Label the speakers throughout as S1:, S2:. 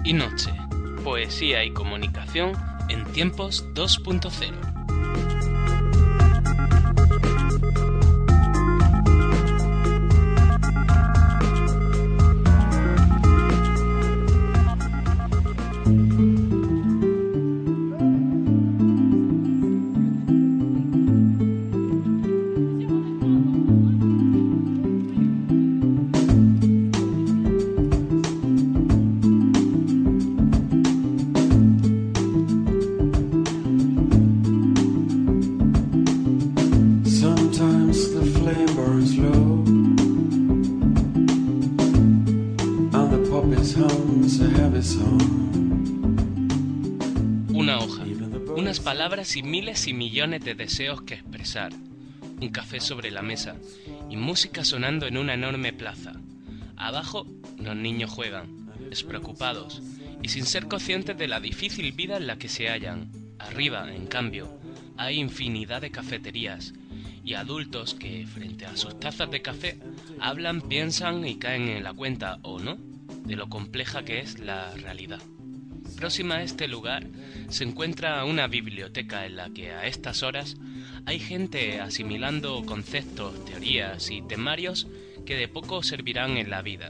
S1: y Noche, poesía y comunicación en tiempos 2.0. Una hoja, unas palabras y miles y millones de deseos que expresar, un café sobre la mesa y música sonando en una enorme plaza. Abajo los niños juegan, despreocupados y sin ser conscientes de la difícil vida en la que se hallan. Arriba, en cambio, hay infinidad de cafeterías y adultos que, frente a sus tazas de café, hablan, piensan y caen en la cuenta, o no, de lo compleja que es la realidad. Próxima a este lugar se encuentra una biblioteca en la que a estas horas hay gente asimilando conceptos, teorías y temarios que de poco servirán en la vida.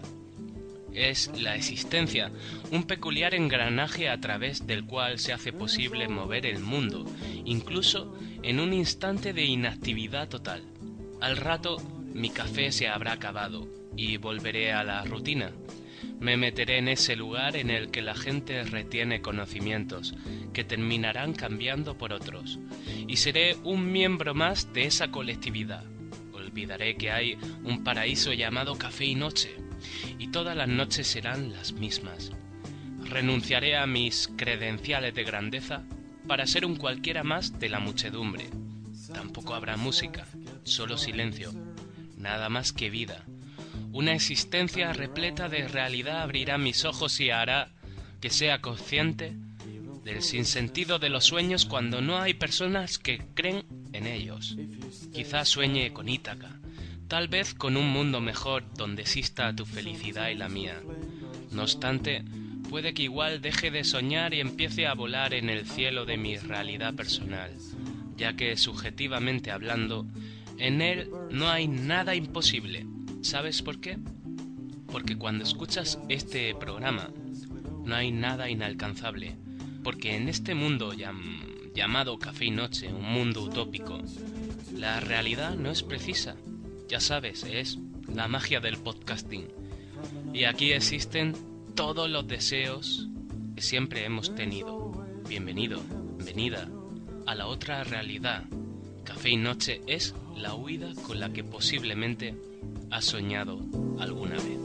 S1: Es la existencia, un peculiar engranaje a través del cual se hace posible mover el mundo, incluso en un instante de inactividad total. Al rato mi café se habrá acabado y volveré a la rutina. Me meteré en ese lugar en el que la gente retiene conocimientos que terminarán cambiando por otros, y seré un miembro más de esa colectividad. Olvidaré que hay un paraíso llamado Café y Noche, y todas las noches serán las mismas. Renunciaré a mis credenciales de grandeza para ser un cualquiera más de la muchedumbre. Tampoco habrá música, solo silencio, nada más que vida. Una existencia repleta de realidad abrirá mis ojos y hará que sea consciente del sinsentido de los sueños cuando no hay personas que creen en ellos. Quizás sueñe con Ítaca, tal vez con un mundo mejor donde exista tu felicidad y la mía. No obstante, puede que igual deje de soñar y empiece a volar en el cielo de mi realidad personal, ya que subjetivamente hablando, en él no hay nada imposible. ¿Sabes por qué? Porque cuando escuchas este programa no hay nada inalcanzable, porque en este mundo llamado Café y Noche, un mundo utópico, la realidad no es precisa. Ya sabes, es la magia del podcasting. Y aquí existen todos los deseos que siempre hemos tenido. Bienvenido, bienvenida a la otra realidad. Café y Noche es la huida con la que posiblemente has soñado alguna vez.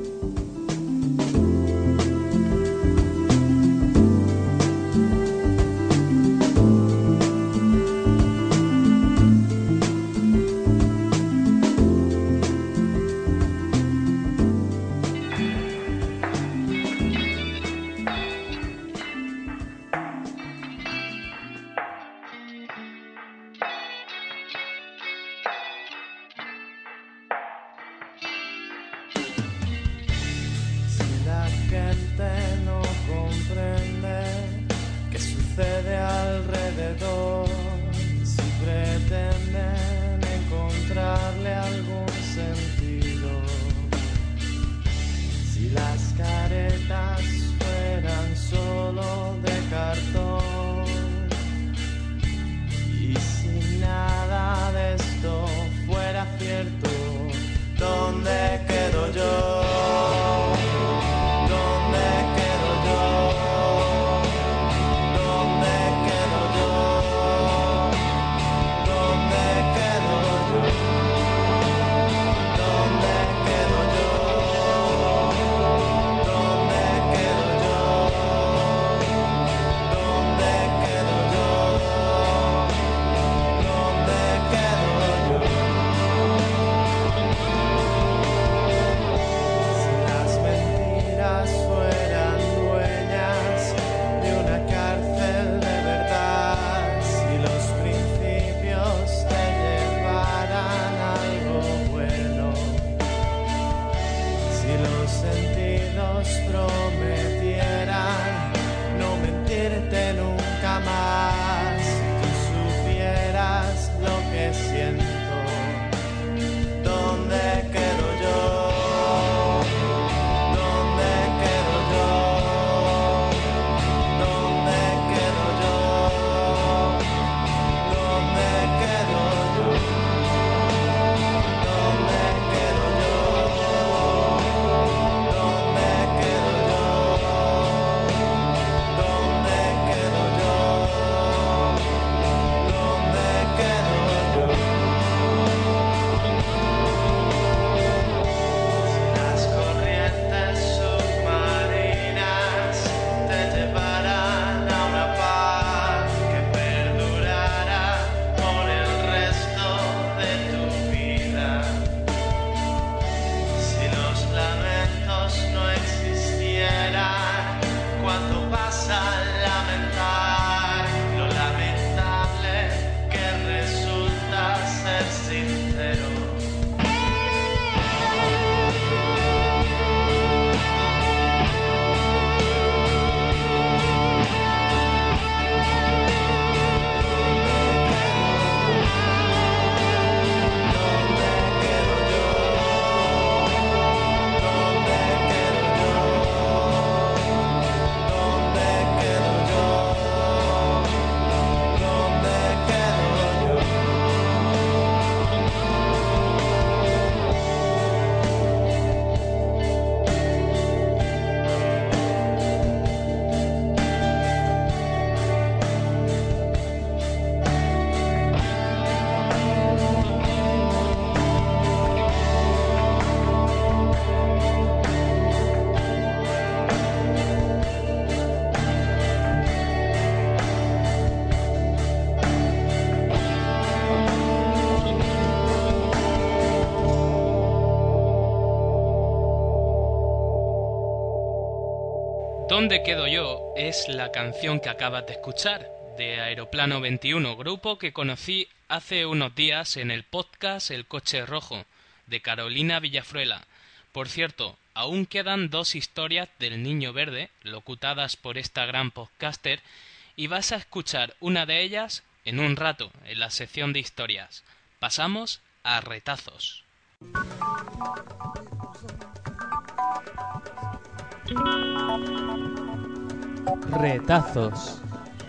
S2: No comprende qué sucede alrededor, si pretenden encontrarle algún sentido, si las caretas fueran solo de cartón, y si nada de esto fuera cierto, ¿dónde quedo yo? nunca más. Si tú supieras lo que siento, ¿dónde quedo yo? ¿Dónde quedo yo? ¿Dónde quedo yo? ¿Dónde quedo yo? ¿Dónde quedo yo? ¿Dónde quedo yo? ¿Dónde quedo yo? ¿Dónde quedo yo? Las corrientes submarinas te llevarán a una paz que perdurará por el resto de tu vida. Si los lamentos no existieran, ¿cuánto vas a lamentar lo lamentable que resulta ser sincero? ¿Dónde quedo yo? ¿Dónde quedo yo? ¿Dónde quedo yo? ¿Dónde quedo yo?
S1: ¿Dónde quedo yo? Es la canción que acabas de escuchar, de Aeroplano 21, grupo que conocí hace unos días en el podcast El Coche Rojo, de Carolina Villafruela. Por cierto, aún quedan 2 historias del Niño Verde, locutadas por esta gran podcaster, y vas a escuchar una de ellas en un rato, en la sección de historias. Pasamos a retazos.
S3: Retazos.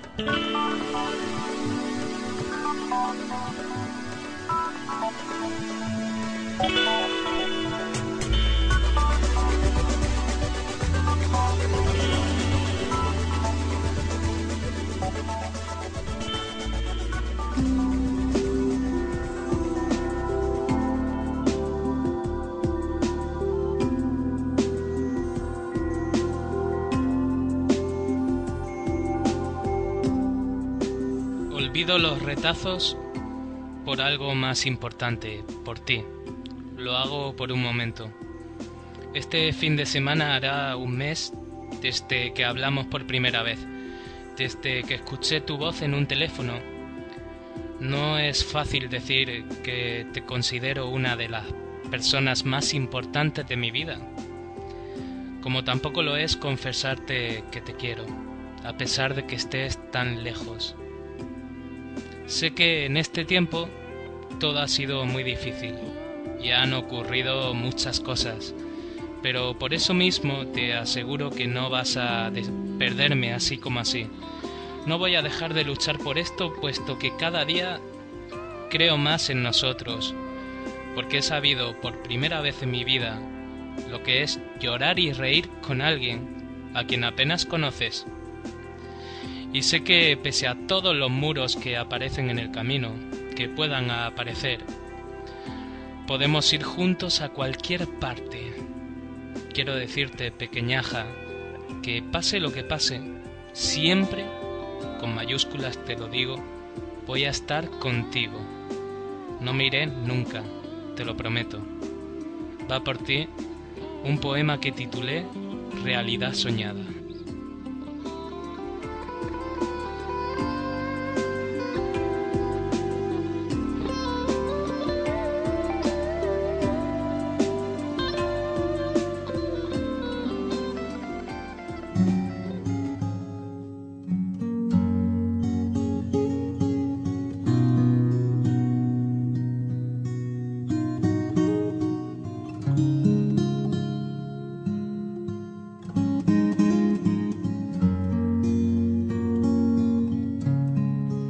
S1: Olvido los retazos por algo más importante, por ti. Lo hago por un momento. Este fin de semana hará un mes desde que hablamos por primera vez, desde que escuché tu voz en un teléfono. No es fácil decir que te considero una de las personas más importantes de mi vida, como tampoco lo es confesarte que te quiero, a pesar de que estés tan lejos. Sé que en este tiempo todo ha sido muy difícil y han ocurrido muchas cosas, pero por eso mismo te aseguro que no vas a perderme así como así. No voy a dejar de luchar por esto, puesto que cada día creo más en nosotros, porque he sabido por primera vez en mi vida lo que es llorar y reír con alguien a quien apenas conoces. Y sé que pese a todos los muros que aparecen en el camino, que puedan aparecer, podemos ir juntos a cualquier parte. Quiero decirte, pequeñaja, que pase lo que pase, siempre, con mayúsculas te lo digo, voy a estar contigo. No me iré nunca, te lo prometo. Va por ti un poema que titulé Realidad soñada.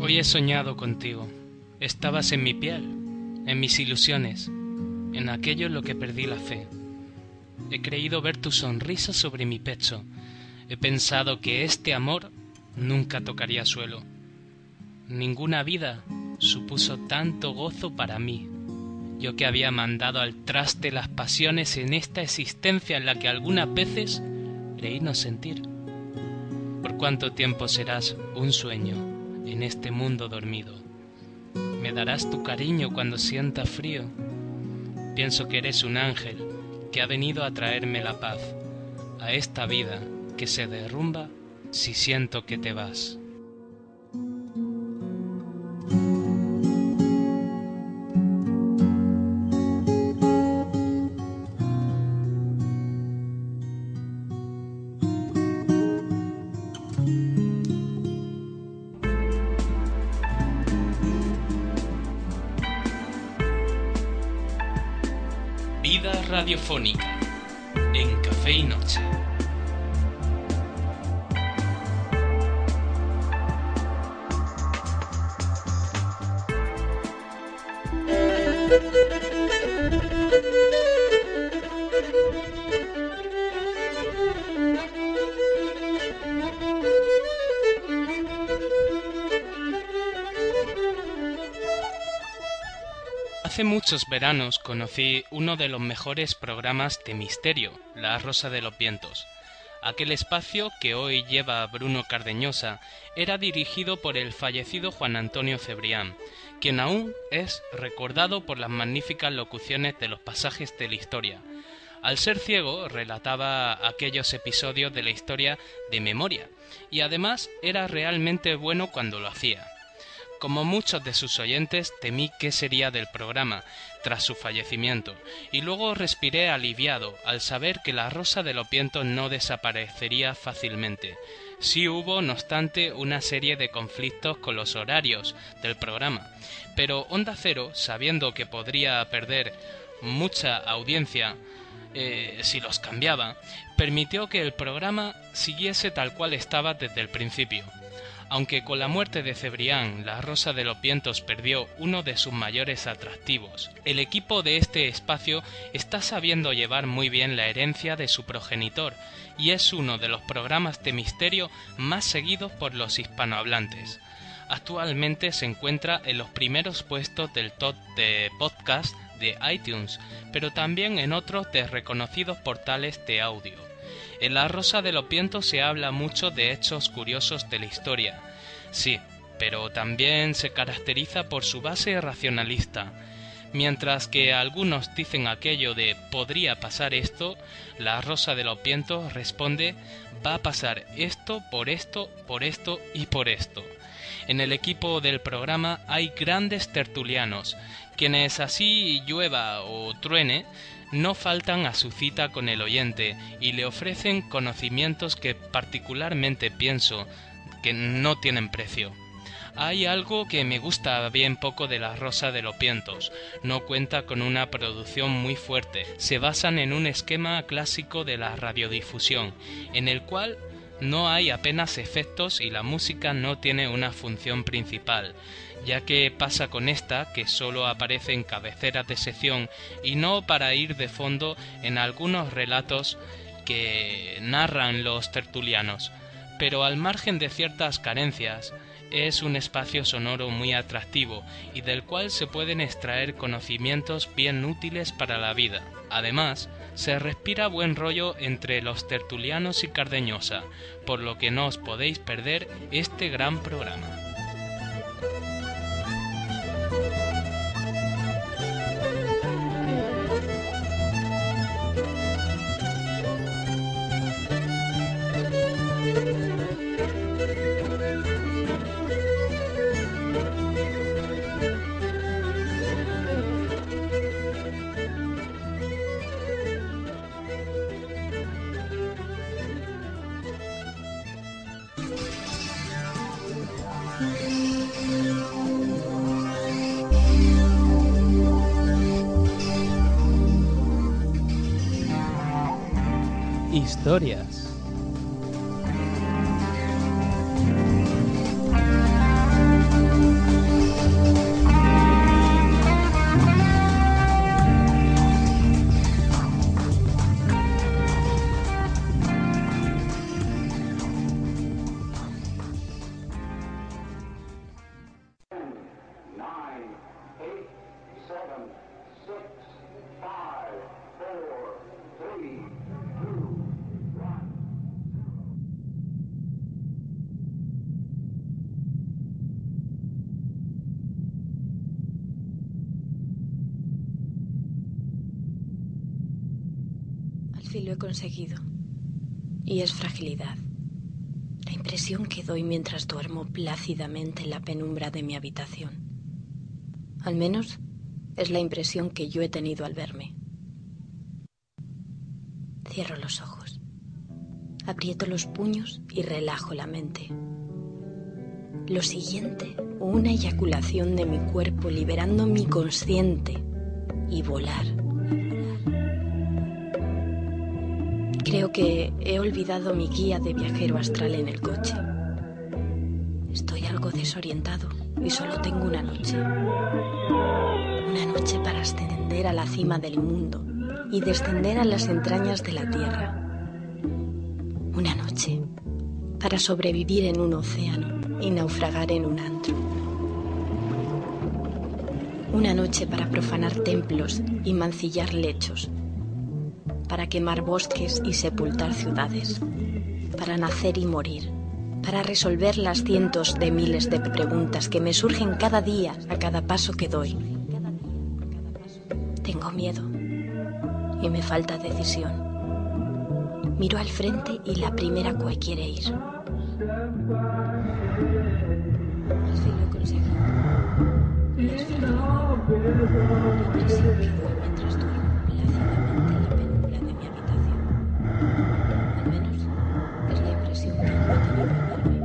S1: Hoy he soñado contigo. Estabas en mi piel, en mis ilusiones, en aquello en lo que perdí la fe. He creído ver tu sonrisa sobre mi pecho. He pensado que este amor nunca tocaría suelo. Ninguna vida supuso tanto gozo para mí. Yo que había mandado al traste las pasiones en esta existencia en la que algunas veces creí no sentir. ¿Por cuánto tiempo serás un sueño en este mundo dormido? ¿Me darás tu cariño cuando sienta frío? Pienso que eres un ángel que ha venido a traerme la paz a esta vida que se derrumba si siento que te vas. Vida radiofónica en Café y Noche. Hace muchos veranos conocí uno de los mejores programas de misterio, La Rosa de los Vientos. Aquel espacio, que hoy lleva Bruno Cardeñosa, era dirigido por el fallecido Juan Antonio Cebrián, quien aún es recordado por las magníficas locuciones de los pasajes de la historia. Al ser ciego, relataba aquellos episodios de la historia de memoria, y además era realmente bueno cuando lo hacía. Como muchos de sus oyentes, temí qué sería del programa tras su fallecimiento, y luego respiré aliviado al saber que La Rosa de los Vientos no desaparecería fácilmente. Sí hubo, no obstante, una serie de conflictos con los horarios del programa, pero Onda Cero, sabiendo que podría perder mucha audiencia si los cambiaba, permitió que el programa siguiese tal cual estaba desde el principio. Aunque con la muerte de Cebrián, La Rosa de los Vientos perdió uno de sus mayores atractivos, el equipo de este espacio está sabiendo llevar muy bien la herencia de su progenitor y es uno de los programas de misterio más seguidos por los hispanohablantes. Actualmente se encuentra en los primeros puestos del top de podcast de iTunes, pero también en otros de reconocidos portales de audio. En La Rosa de los Vientos se habla mucho de hechos curiosos de la historia, sí, pero también se caracteriza por su base racionalista. Mientras que algunos dicen aquello de «podría pasar esto», La Rosa de los Vientos responde «va a pasar esto, por esto, por esto y por esto». En el equipo del programa hay grandes tertulianos, quienes así llueva o truene, no faltan a su cita con el oyente y le ofrecen conocimientos que particularmente pienso que no tienen precio. Hay algo que me gusta bien poco de La Rosa de los Vientos. No cuenta con una producción muy fuerte. Se basan en un esquema clásico de la radiodifusión, en el cual no hay apenas efectos y la música no tiene una función principal, ya que pasa con esta, que solo aparece en cabeceras de sección y no para ir de fondo en algunos relatos que narran los tertulianos. Pero al margen de ciertas carencias, es un espacio sonoro muy atractivo y del cual se pueden extraer conocimientos bien útiles para la vida. Además, se respira buen rollo entre los tertulianos y Cardeñosa, por lo que no os podéis perder este gran programa. Historias.
S3: fin lo he conseguido. Y es fragilidad. La impresión que doy mientras duermo plácidamente en la penumbra de mi habitación. Al menos es la impresión que yo he tenido al verme. Cierro los ojos. Aprieto los puños y relajo la mente. Lo siguiente, una eyaculación de mi cuerpo liberando mi consciente y volar. Creo que he olvidado mi guía de viajero astral en el coche. Estoy algo desorientado y solo tengo una noche. Una noche para ascender a la cima del mundo y descender a las entrañas de la tierra. Una noche para sobrevivir en un océano y naufragar en un antro. Una noche para profanar templos y mancillar lechos. Para quemar bosques y sepultar ciudades. Para nacer y morir. Para resolver las cientos de miles de preguntas que me surgen cada día a cada paso que doy. Tengo miedo y me falta decisión. Miro al frente y la primera cue quiere ir. Al fin lo he conseguido. Y es fragilidad. La impresión que doy mientras duermo plácidamente en la penumbra de mi habitación. Al menos es la impresión que yo he tenido al verme.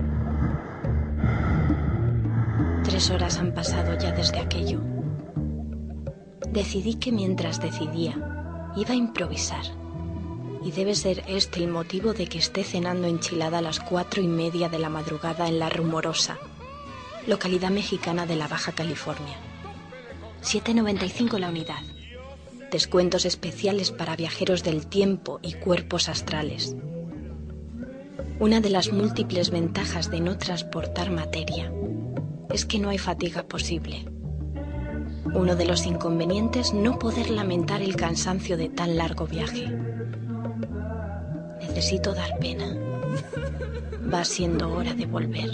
S3: 3 horas han pasado ya desde aquello. Decidí que mientras decidía, iba a improvisar. Y debe ser este el motivo de que esté cenando enchilada a las 4:30 de la madrugada en La Rumorosa, localidad mexicana de la Baja California. 7,95 la unidad. Descuentos especiales para viajeros del tiempo y cuerpos astrales. Una de las múltiples ventajas de no transportar materia es que no hay fatiga posible. Uno de los inconvenientes, no poder lamentar el cansancio de tan largo viaje. Necesito dar pena. Va siendo hora de volver.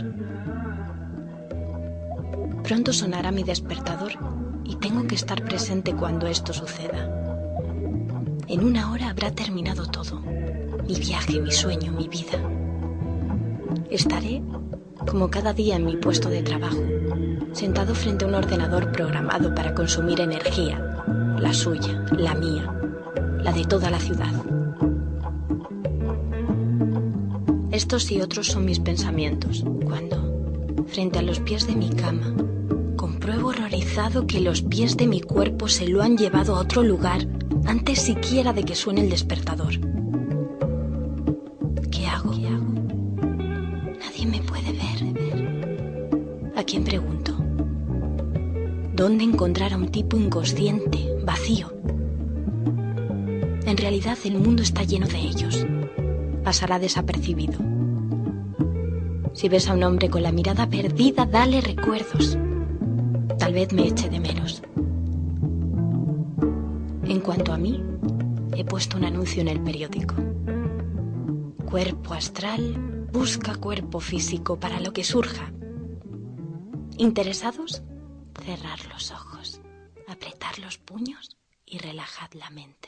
S3: Pronto sonará mi despertador y tengo que estar presente cuando esto suceda. En 1 hora habrá terminado todo. Mi viaje, mi sueño, mi vida. Estaré, como cada día en mi puesto de trabajo, sentado frente a un ordenador programado para consumir energía, la suya, la mía, la de toda la ciudad. Estos y otros son mis pensamientos, cuando, frente a los pies de mi cama, compruebo horrorizado que los pies de mi cuerpo se lo han llevado a otro lugar antes siquiera de que suene el despertador. ¿Qué hago? Nadie me puede ver. ¿A quién pregunto? ¿Dónde encontrar a un tipo inconsciente, vacío? En realidad el mundo está lleno de ellos. Pasará desapercibido. Si ves a un hombre con la mirada perdida, dale recuerdos. Tal vez me eche de menos. En cuanto a mí, he puesto un anuncio en el periódico. Cuerpo astral busca cuerpo físico para lo que surja. ¿Interesados? Cerrar los ojos, apretar los puños y relajad la mente.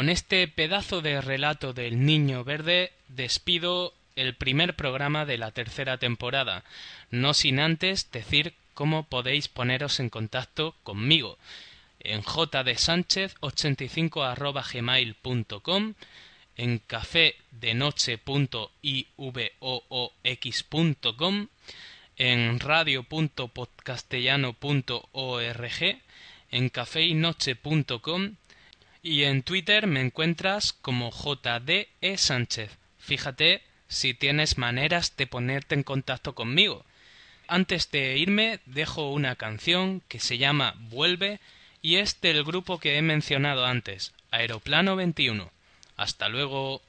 S1: Con este pedazo de relato del Niño Verde despido el primer programa de la tercera temporada, no sin antes decir cómo podéis poneros en contacto conmigo en jdsanchez85@gmail.com, en cafedenoche.ivoox.com, en radio.podcastellano.org, en cafeynoche.com y en Twitter me encuentras como jdsanchez. Fíjate si tienes maneras de ponerte en contacto conmigo. Antes de irme dejo una canción que se llama Vuelve y es del grupo que he mencionado antes, Aeroplano 21. Hasta luego.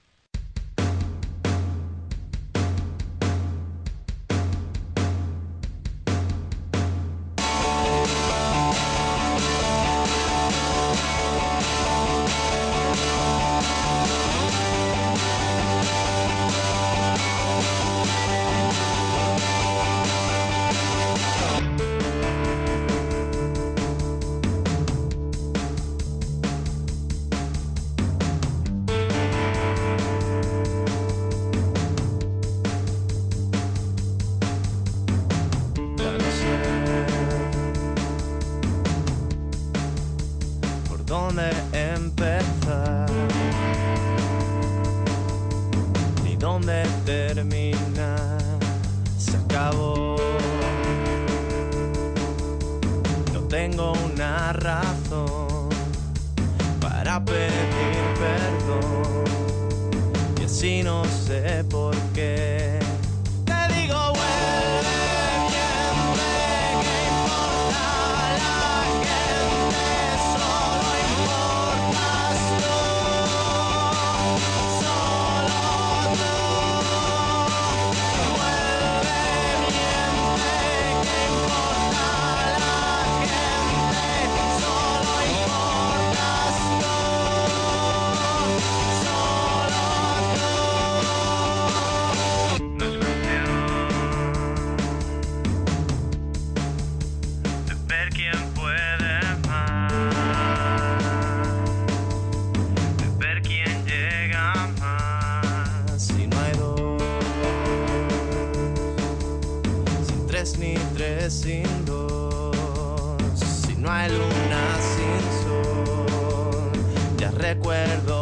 S2: Dónde empezar ni dónde terminar. Se acabó. No tengo una razón para pedir perdón y así no sé por qué. Te digo vuelve, miente, ¿qué importa la gente? Solo importas tú, solo tú. Vuelve, miente, ¿qué importa la gente? Solo importas tú, solo tú. No es cuestión de ver quién puede más, de ver quién llega más. Si no hay dos, sin tres ni tres sin dos. Si no hay luna sin sol, ya recuerdo